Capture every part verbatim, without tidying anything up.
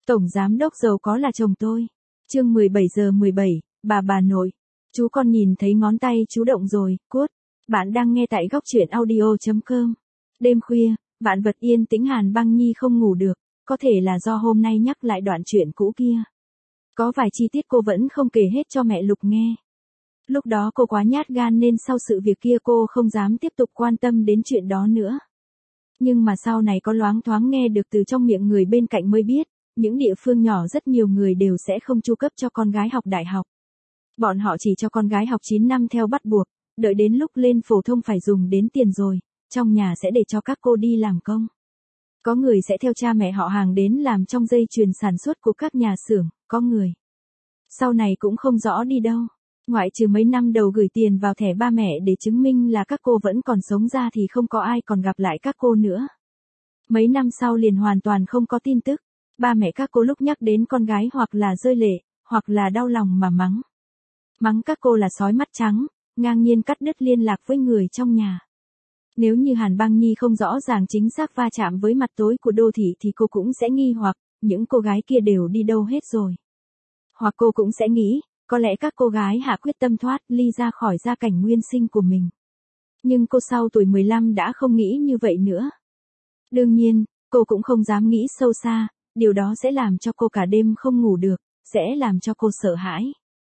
Tổng giám đốc giàu có là chồng tôi. Chương mười bảy giờ mười bảy, bà bà nội. Chú con nhìn thấy ngón tay chú động rồi, cút. Bạn đang nghe tại góc truyện audio chấm com. Đêm khuya, vạn vật yên tĩnh, Hàn Băng Nhi không ngủ được, có thể là do hôm nay nhắc lại đoạn chuyện cũ kia. Có vài chi tiết cô vẫn không kể hết cho mẹ Lục nghe. Lúc đó cô quá nhát gan nên sau sự việc kia cô không dám tiếp tục quan tâm đến chuyện đó nữa. Nhưng mà sau này có loáng thoáng nghe được từ trong miệng người bên cạnh mới biết, những địa phương nhỏ rất nhiều người đều sẽ không chu cấp cho con gái học đại học. Bọn họ chỉ cho con gái học chín năm theo bắt buộc, đợi đến lúc lên phổ thông phải dùng đến tiền rồi, trong nhà sẽ để cho các cô đi làm công. Có người sẽ theo cha mẹ họ hàng đến làm trong dây chuyền sản xuất của các nhà xưởng, có người sau này cũng không rõ đi đâu. Ngoại trừ mấy năm đầu gửi tiền vào thẻ ba mẹ để chứng minh là các cô vẫn còn sống ra thì không có ai còn gặp lại các cô nữa. Mấy năm sau liền hoàn toàn không có tin tức. Ba mẹ các cô lúc nhắc đến con gái hoặc là rơi lệ, hoặc là đau lòng mà mắng. Mắng các cô là sói mắt trắng, ngang nhiên cắt đứt liên lạc với người trong nhà. Nếu như Hàn Băng Nhi không rõ ràng chính xác va chạm với mặt tối của đô thị thì cô cũng sẽ nghi hoặc, những cô gái kia đều đi đâu hết rồi. Hoặc cô cũng sẽ nghĩ, có lẽ các cô gái hạ quyết tâm thoát ly ra khỏi gia cảnh nguyên sinh của mình. Nhưng cô sau tuổi mười lăm đã không nghĩ như vậy nữa. Đương nhiên, cô cũng không dám nghĩ sâu xa, điều đó sẽ làm cho cô cả đêm không ngủ được, sẽ làm cho cô sợ hãi.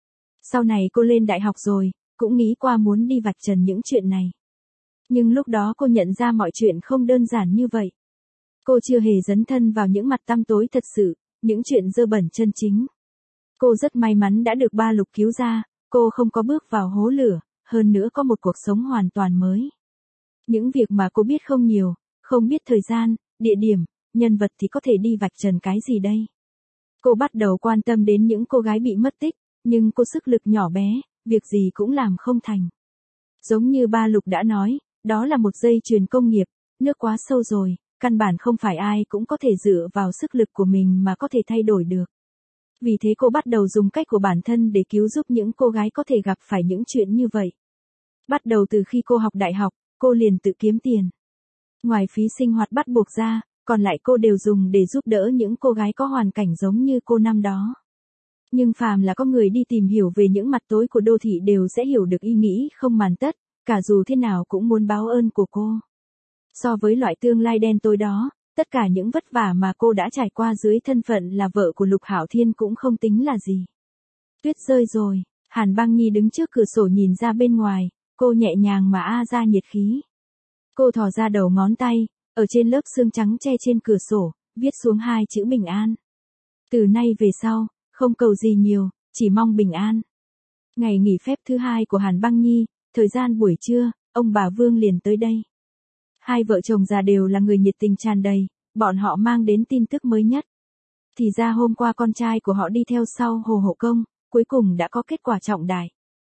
Sau này cô lên đại học rồi, cũng nghĩ qua muốn đi vạch trần những chuyện này. Nhưng lúc đó cô nhận ra mọi chuyện không đơn giản như vậy. Cô chưa hề dấn thân vào những mặt tăm tối thật sự, những chuyện dơ bẩn chân chính. Cô rất may mắn đã được ba Lục cứu ra, cô không có bước vào hố lửa, hơn nữa có một cuộc sống hoàn toàn mới. Những việc mà cô biết không nhiều, không biết thời gian, địa điểm, nhân vật thì có thể đi vạch trần cái gì đây. Cô bắt đầu quan tâm đến những cô gái bị mất tích, nhưng cô sức lực nhỏ bé, việc gì cũng làm không thành. Giống như ba Lục đã nói, đó là một dây chuyền công nghiệp, nước quá sâu rồi, căn bản không phải ai cũng có thể dựa vào sức lực của mình mà có thể thay đổi được. Vì thế cô bắt đầu dùng cách của bản thân để cứu giúp những cô gái có thể gặp phải những chuyện như vậy. Bắt đầu từ khi cô học đại học, cô liền tự kiếm tiền. Ngoài phí sinh hoạt bắt buộc ra, còn lại cô đều dùng để giúp đỡ những cô gái có hoàn cảnh giống như cô năm đó. Nhưng phàm là có người đi tìm hiểu về những mặt tối của đô thị đều sẽ hiểu được ý nghĩ không màn tất, cả dù thế nào cũng muốn báo ơn của cô. So với loại tương lai đen tối đó, tất cả những vất vả mà cô đã trải qua dưới thân phận là vợ của Lục Hạo Thiên cũng không tính là gì. Tuyết rơi rồi, Hàn Băng Nhi đứng trước cửa sổ nhìn ra bên ngoài, cô nhẹ nhàng mà a ra nhiệt khí. Cô thò ra đầu ngón tay, ở trên lớp sương trắng che trên cửa sổ, viết xuống hai chữ bình an. Từ nay về sau, không cầu gì nhiều, chỉ mong bình an. Ngày nghỉ phép thứ hai của Hàn Băng Nhi, thời gian buổi trưa, ông bà Vương liền tới đây. Hai vợ chồng già đều là người nhiệt tình tràn đầy, bọn họ mang đến tin tức mới nhất. Thì ra hôm qua con trai của họ đi theo sau Hồ Hộ Công, cuối cùng đã có kết quả trọng đại.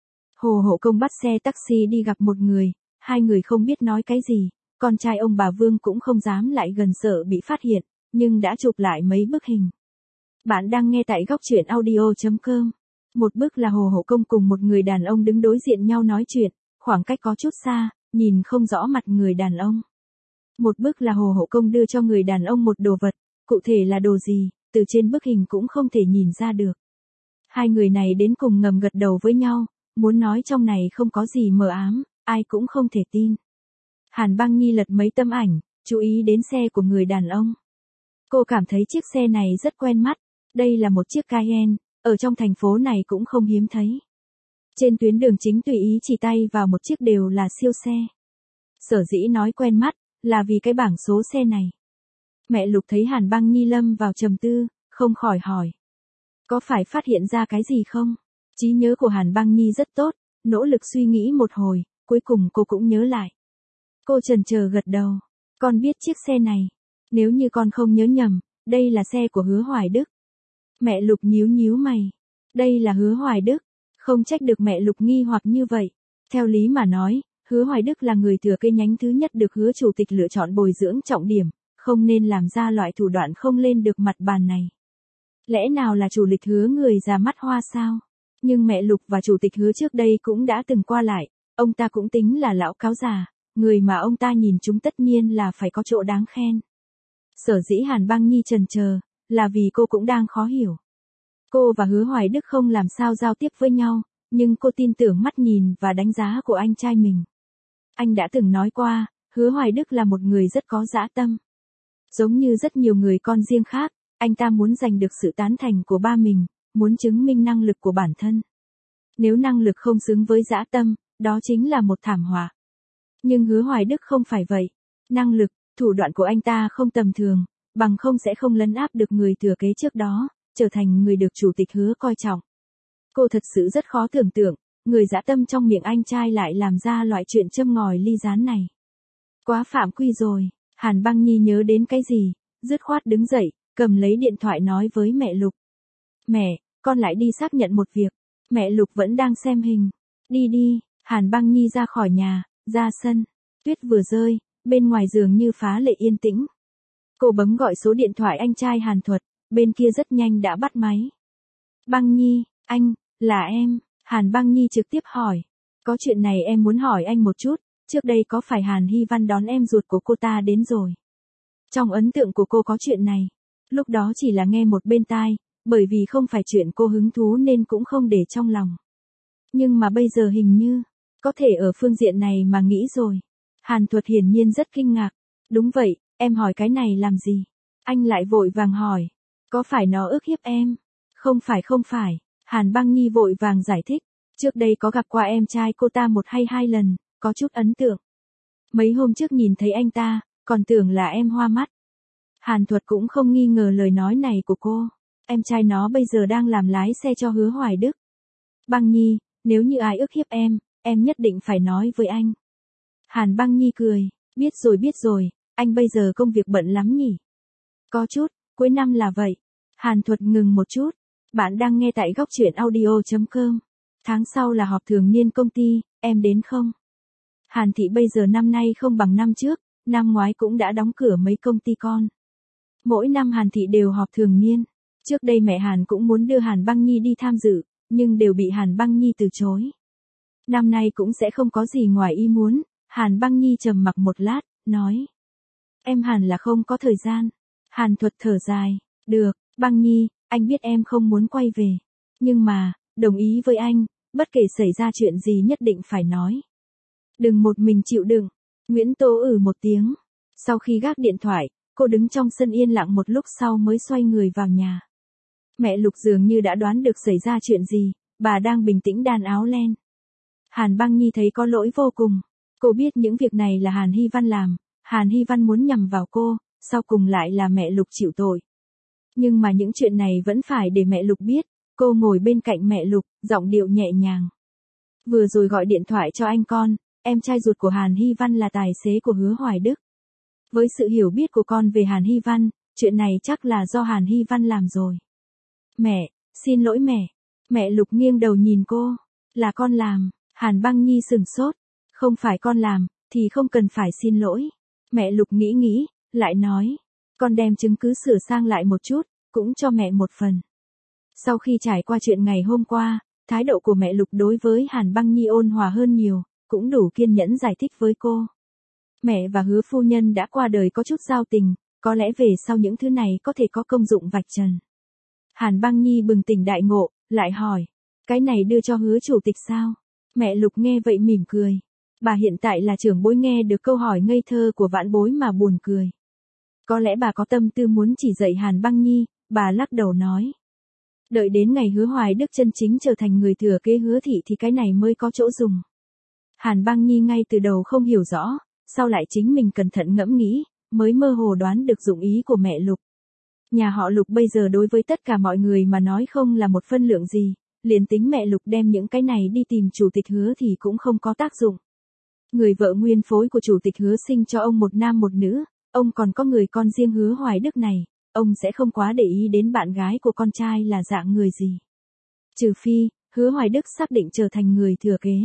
Hồ Hộ Công bắt xe taxi đi gặp một người, hai người không biết nói cái gì, con trai ông bà Vương cũng không dám lại gần sợ bị phát hiện, nhưng đã chụp lại mấy bức hình. Bạn đang nghe tại góc truyện audio chấm com. Một bức là Hồ Hộ Công cùng một người đàn ông đứng đối diện nhau nói chuyện, khoảng cách có chút xa, nhìn không rõ mặt người đàn ông. Một bức là Hồ Hộ Công đưa cho người đàn ông một đồ vật, cụ thể là đồ gì, từ trên bức hình cũng không thể nhìn ra được. Hai người này đến cùng ngầm gật đầu với nhau, muốn nói trong này không có gì mờ ám, ai cũng không thể tin. Hàn Băng Nhi lật mấy tấm ảnh, chú ý đến xe của người đàn ông. Cô cảm thấy chiếc xe này rất quen mắt, đây là một chiếc Cayenne, ở trong thành phố này cũng không hiếm thấy. Trên tuyến đường chính tùy ý chỉ tay vào một chiếc đều là siêu xe. Sở dĩ nói quen mắt, là vì cái bảng số xe này. Mẹ Lục thấy Hàn Băng Nhi lâm vào trầm tư, không khỏi hỏi. Có phải phát hiện ra cái gì không? Trí nhớ của Hàn Băng Nhi rất tốt, nỗ lực suy nghĩ một hồi, cuối cùng cô cũng nhớ lại. Cô chần chờ gật đầu. Con biết chiếc xe này. Nếu như con không nhớ nhầm, đây là xe của Hứa Hoài Đức. Mẹ Lục nhíu nhíu mày. Đây là Hứa Hoài Đức. Không trách được mẹ Lục nghi hoặc như vậy. Theo lý mà nói, Hứa Hoài Đức là người thừa kế nhánh thứ nhất được Hứa chủ tịch lựa chọn bồi dưỡng trọng điểm, không nên làm ra loại thủ đoạn không lên được mặt bàn này. Lẽ nào là chủ lịch Hứa người già mắt hoa sao? Nhưng mẹ Lục và chủ tịch Hứa trước đây cũng đã từng qua lại, ông ta cũng tính là lão cáo già, người mà ông ta nhìn chúng tất nhiên là phải có chỗ đáng khen. Sở dĩ Hàn Băng Nhi chần chờ, là vì cô cũng đang khó hiểu. Cô và Hứa Hoài Đức không làm sao giao tiếp với nhau, nhưng cô tin tưởng mắt nhìn và đánh giá của anh trai mình. Anh đã từng nói qua, Hứa Hoài Đức là một người rất có dã tâm. Giống như rất nhiều người con riêng khác, anh ta muốn giành được sự tán thành của ba mình, muốn chứng minh năng lực của bản thân. Nếu năng lực không xứng với dã tâm, đó chính là một thảm họa. Nhưng Hứa Hoài Đức không phải vậy. Năng lực, thủ đoạn của anh ta không tầm thường, bằng không sẽ không lấn áp được người thừa kế trước đó, trở thành người được chủ tịch Hứa coi trọng. Cô thật sự rất khó tưởng tượng, người dã tâm trong miệng anh trai lại làm ra loại chuyện châm ngòi ly gián này. Quá phạm quy rồi, Hàn Băng Nhi nhớ đến cái gì, dứt khoát đứng dậy, cầm lấy điện thoại nói với mẹ Lục. Mẹ, con lại đi xác nhận một việc. Mẹ Lục vẫn đang xem hình. Đi đi, Hàn Băng Nhi ra khỏi nhà, ra sân. Tuyết vừa rơi, bên ngoài giường như phá lệ yên tĩnh. Cô bấm gọi số điện thoại anh trai Hàn Thuật, bên kia rất nhanh đã bắt máy. Băng Nhi, anh, là em, Hàn Băng Nhi trực tiếp hỏi. Có chuyện này em muốn hỏi anh một chút, trước đây có phải Hàn Hy Văn đón em ruột của cô ta đến rồi? Trong ấn tượng của cô có chuyện này, lúc đó chỉ là nghe một bên tai, bởi vì không phải chuyện cô hứng thú nên cũng không để trong lòng. Nhưng mà bây giờ hình như, có thể ở phương diện này mà nghĩ rồi. Hàn Thuật hiển nhiên rất kinh ngạc. Đúng vậy, em hỏi cái này làm gì? Anh lại vội vàng hỏi. Có phải nó ức hiếp em? Không phải không phải, Hàn Băng Nhi vội vàng giải thích. Trước đây có gặp qua em trai cô ta một hay hai lần, có chút ấn tượng. Mấy hôm trước nhìn thấy anh ta, còn tưởng là em hoa mắt. Hàn Thuật cũng không nghi ngờ lời nói này của cô. Em trai nó bây giờ đang làm lái xe cho Hứa Hoài Đức. Băng Nhi, nếu như ai ức hiếp em, em nhất định phải nói với anh. Hàn Băng Nhi cười, biết rồi biết rồi, anh bây giờ công việc bận lắm nhỉ? Có chút, cuối năm là vậy. Hàn Thuật ngừng một chút. Bạn đang nghe tại góc truyện audio chấm com. Tháng sau là họp thường niên công ty, em đến không? Hàn Thị bây giờ năm nay không bằng năm trước, năm ngoái cũng đã đóng cửa mấy công ty con. Mỗi năm Hàn Thị đều họp thường niên. Trước đây mẹ Hàn cũng muốn đưa Hàn Băng Nhi đi tham dự, nhưng đều bị Hàn Băng Nhi từ chối. Năm nay cũng sẽ không có gì ngoài ý muốn. Hàn Băng Nhi trầm mặc một lát, nói. Em hẳn là không có thời gian. Hàn Thuật thở dài. Được, Băng Nhi, anh biết em không muốn quay về. Nhưng mà, đồng ý với anh, bất kể xảy ra chuyện gì nhất định phải nói. Đừng một mình chịu đựng. Nguyễn Tố ử một tiếng. Sau khi gác điện thoại, cô đứng trong sân yên lặng một lúc sau mới xoay người vào nhà. Mẹ Lục dường như đã đoán được xảy ra chuyện gì, bà đang bình tĩnh đan áo len. Hàn Băng Nhi thấy có lỗi vô cùng. Cô biết những việc này là Hàn Hy Văn làm, Hàn Hy Văn muốn nhằm vào cô, sau cùng lại là mẹ Lục chịu tội. Nhưng mà những chuyện này vẫn phải để mẹ Lục biết. Cô ngồi bên cạnh mẹ Lục, giọng điệu nhẹ nhàng. Vừa rồi gọi điện thoại cho anh con, em trai ruột của Hàn Hy Văn là tài xế của Hứa Hoài Đức. Với sự hiểu biết của con về Hàn Hy Văn, chuyện này chắc là do Hàn Hy Văn làm rồi. Mẹ, xin lỗi mẹ. Mẹ Lục nghiêng đầu nhìn cô. Là con làm. Hàn Băng Nhi sừng sốt. Không phải con làm, thì không cần phải xin lỗi. Mẹ Lục nghĩ nghĩ, lại nói. Con đem chứng cứ sửa sang lại một chút, cũng cho mẹ một phần. Sau khi trải qua chuyện ngày hôm qua, thái độ của mẹ Lục đối với Hàn Băng Nhi ôn hòa hơn nhiều, cũng đủ kiên nhẫn giải thích với cô. Mẹ và Hứa phu nhân đã qua đời có chút giao tình, có lẽ về sau những thứ này có thể có công dụng vạch trần. Hàn Băng Nhi bừng tỉnh đại ngộ, lại hỏi. Cái này đưa cho Hứa chủ tịch sao? Mẹ Lục nghe vậy mỉm cười. Bà hiện tại là trưởng bối nghe được câu hỏi ngây thơ của vãn bối mà buồn cười. Có lẽ bà có tâm tư muốn chỉ dạy Hàn Băng Nhi, bà lắc đầu nói. Đợi đến ngày Hứa Hoài Đức chân chính trở thành người thừa kế Hứa Thị thì cái này mới có chỗ dùng. Hàn Băng Nhi ngay từ đầu không hiểu rõ, sau lại chính mình cẩn thận ngẫm nghĩ, mới mơ hồ đoán được dụng ý của mẹ Lục. Nhà họ Lục bây giờ đối với tất cả mọi người mà nói không là một phân lượng gì, liền tính mẹ Lục đem những cái này đi tìm chủ tịch Hứa thì cũng không có tác dụng. Người vợ nguyên phối của chủ tịch Hứa sinh cho ông một nam một nữ, ông còn có người con riêng Hứa Hoài Đức này, ông sẽ không quá để ý đến bạn gái của con trai là dạng người gì. Trừ phi, Hứa Hoài Đức xác định trở thành người thừa kế.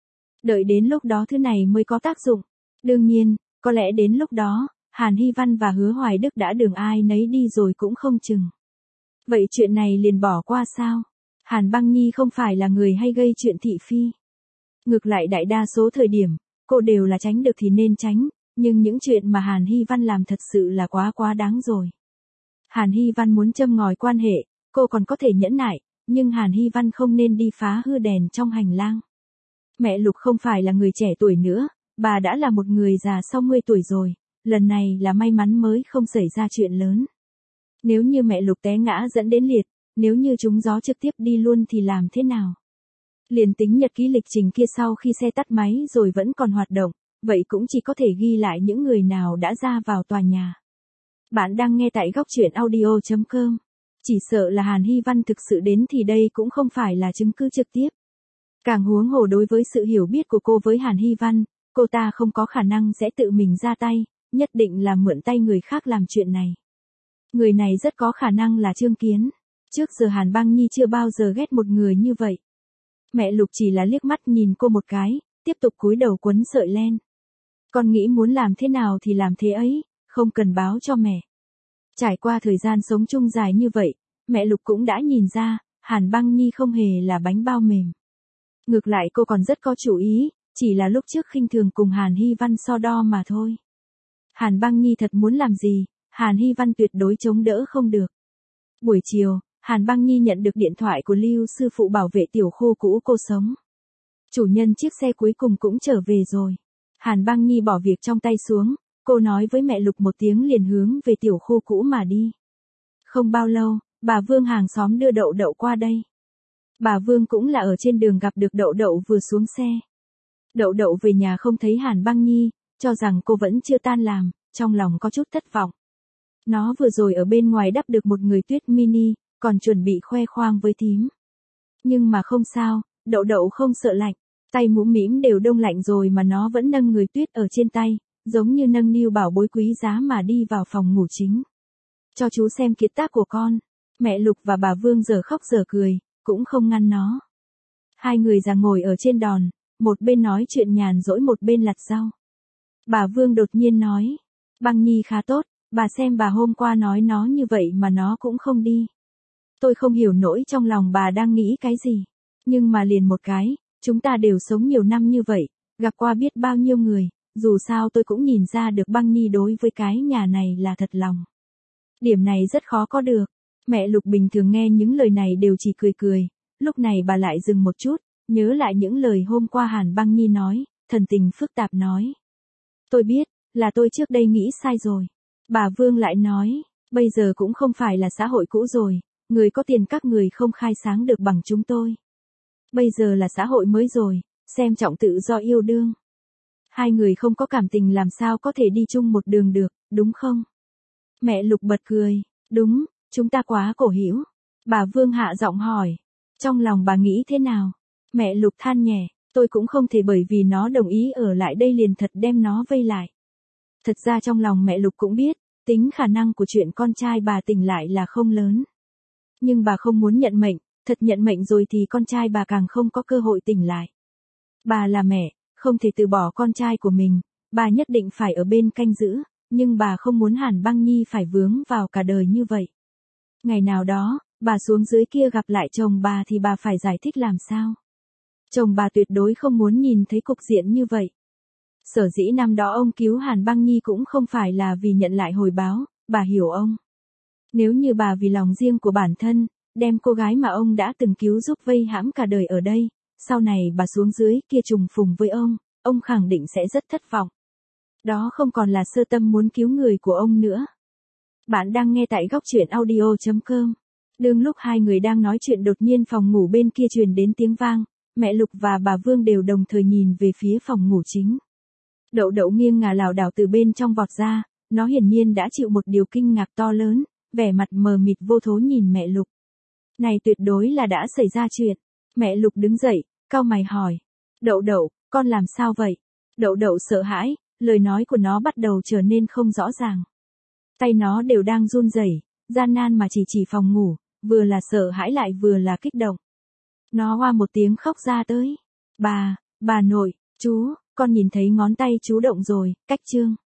Đợi đến lúc đó thứ này mới có tác dụng. Đương nhiên, có lẽ đến lúc đó, Hàn Hy Văn và Hứa Hoài Đức đã đường ai nấy đi rồi cũng không chừng. Vậy chuyện này liền bỏ qua sao? Hàn Băng Nhi không phải là người hay gây chuyện thị phi. Ngược lại đại đa số thời điểm, cô đều là tránh được thì nên tránh, nhưng những chuyện mà Hàn Hy Văn làm thật sự là quá quá đáng rồi. Hàn Hy Văn muốn châm ngòi quan hệ, cô còn có thể nhẫn nại, nhưng Hàn Hy Văn không nên đi phá hư đèn trong hành lang. Mẹ Lục không phải là người trẻ tuổi nữa, bà đã là một người già sáu mươi tuổi rồi, lần này là may mắn mới không xảy ra chuyện lớn. Nếu như mẹ Lục té ngã dẫn đến liệt, nếu như trúng gió trực tiếp đi luôn thì làm thế nào? Liền tính nhật ký lịch trình kia sau khi xe tắt máy rồi vẫn còn hoạt động, vậy cũng chỉ có thể ghi lại những người nào đã ra vào tòa nhà. Bạn đang nghe tại góc truyện audio chấm com. Chỉ sợ là Hàn Hy Văn thực sự đến thì đây cũng không phải là chứng cứ trực tiếp. Càng huống hồ đối với sự hiểu biết của cô với Hàn Hy Văn, cô ta không có khả năng sẽ tự mình ra tay, nhất định là mượn tay người khác làm chuyện này. Người này rất có khả năng là Trương Kiến. Trước giờ Hàn Băng Nhi chưa bao giờ ghét một người như vậy. Mẹ Lục chỉ là liếc mắt nhìn cô một cái, tiếp tục cúi đầu quấn sợi len. Con nghĩ muốn làm thế nào thì làm thế ấy, không cần báo cho mẹ. Trải qua thời gian sống chung dài như vậy, mẹ Lục cũng đã nhìn ra, Hàn Băng Nhi không hề là bánh bao mềm. Ngược lại cô còn rất có chủ ý, chỉ là lúc trước khinh thường cùng Hàn Hy Văn so đo mà thôi. Hàn Băng Nhi thật muốn làm gì, Hàn Hy Văn tuyệt đối chống đỡ không được. Buổi chiều, Hàn Băng Nhi nhận được điện thoại của Lưu sư phụ bảo vệ tiểu khu cũ cô sống. Chủ nhân chiếc xe cuối cùng cũng trở về rồi. Hàn Băng Nhi bỏ việc trong tay xuống, cô nói với mẹ Lục một tiếng liền hướng về tiểu khu cũ mà đi. Không bao lâu, bà Vương hàng xóm đưa Đậu Đậu qua đây. Bà Vương cũng là ở trên đường gặp được Đậu Đậu vừa xuống xe. Đậu Đậu về nhà không thấy Hàn Băng Nhi, cho rằng cô vẫn chưa tan làm, trong lòng có chút thất vọng. Nó vừa rồi ở bên ngoài đắp được một người tuyết mini, còn chuẩn bị khoe khoang với thím. Nhưng mà không sao, Đậu Đậu không sợ lạnh, tay mũm mĩm đều đông lạnh rồi mà nó vẫn nâng người tuyết ở trên tay, giống như nâng niu bảo bối quý giá mà đi vào phòng ngủ chính. Cho chú xem kiệt tác của con. Mẹ Lục và bà Vương giờ khóc giờ cười, cũng không ngăn nó. Hai người già ngồi ở trên đòn, một bên nói chuyện nhàn rỗi một bên lặt rau. Bà Vương đột nhiên nói, Băng Nhi khá tốt, bà xem bà hôm qua nói nó như vậy mà nó cũng không đi. Tôi không hiểu nổi trong lòng bà đang nghĩ cái gì. Nhưng mà liền một cái, chúng ta đều sống nhiều năm như vậy, gặp qua biết bao nhiêu người, dù sao tôi cũng nhìn ra được Băng Nhi đối với cái nhà này là thật lòng. Điểm này rất khó có được. Mẹ Lục bình thường nghe những lời này đều chỉ cười cười, lúc này bà lại dừng một chút, nhớ lại những lời hôm qua Hàn Băng Nhi nói, thần tình phức tạp nói. Tôi biết, là tôi trước đây nghĩ sai rồi. Bà Vương lại nói, bây giờ cũng không phải là xã hội cũ rồi, người có tiền các người không khai sáng được bằng chúng tôi. Bây giờ là xã hội mới rồi, xem trọng tự do yêu đương. Hai người không có cảm tình làm sao có thể đi chung một đường được, đúng không? Mẹ Lục bật cười, đúng, chúng ta quá cổ hữu. Bà Vương hạ giọng hỏi, trong lòng bà nghĩ thế nào? Mẹ Lục than nhẹ, tôi cũng không thể bởi vì nó đồng ý ở lại đây liền thật đem nó vây lại. Thật ra trong lòng mẹ Lục cũng biết, tính khả năng của chuyện con trai bà tỉnh lại là không lớn. Nhưng bà không muốn nhận mệnh, thật nhận mệnh rồi thì con trai bà càng không có cơ hội tỉnh lại. Bà là mẹ, không thể từ bỏ con trai của mình, bà nhất định phải ở bên canh giữ, nhưng bà không muốn Hàn Băng Nhi phải vướng vào cả đời như vậy. Ngày nào đó, bà xuống dưới kia gặp lại chồng bà thì bà phải giải thích làm sao. Chồng bà tuyệt đối không muốn nhìn thấy cục diện như vậy. Sở dĩ năm đó ông cứu Hàn Băng Nhi cũng không phải là vì nhận lại hồi báo, bà hiểu ông. Nếu như bà vì lòng riêng của bản thân, đem cô gái mà ông đã từng cứu giúp vây hãm cả đời ở đây, sau này bà xuống dưới kia trùng phùng với ông, ông khẳng định sẽ rất thất vọng. Đó không còn là sơ tâm muốn cứu người của ông nữa. Bạn đang nghe tại góc truyện audio chấm com. Đương lúc hai người đang nói chuyện đột nhiên phòng ngủ bên kia truyền đến tiếng vang, mẹ Lục và bà Vương đều đồng thời nhìn về phía phòng ngủ chính. Đậu Đậu nghiêng ngả lảo đảo từ bên trong vọt ra, nó hiển nhiên đã chịu một điều kinh ngạc to lớn, vẻ mặt mờ mịt vô thố nhìn mẹ Lục. Này tuyệt đối là đã xảy ra chuyện. Mẹ Lục đứng dậy, cau mày hỏi. Đậu Đậu, con làm sao vậy? Đậu Đậu sợ hãi, lời nói của nó bắt đầu trở nên không rõ ràng. Tay nó đều đang run rẩy, gian nan mà chỉ chỉ phòng ngủ, vừa là sợ hãi lại vừa là kích động. Nó hoa một tiếng khóc ra tới. Bà, bà nội, chú, con nhìn thấy ngón tay chú động rồi, cách chương.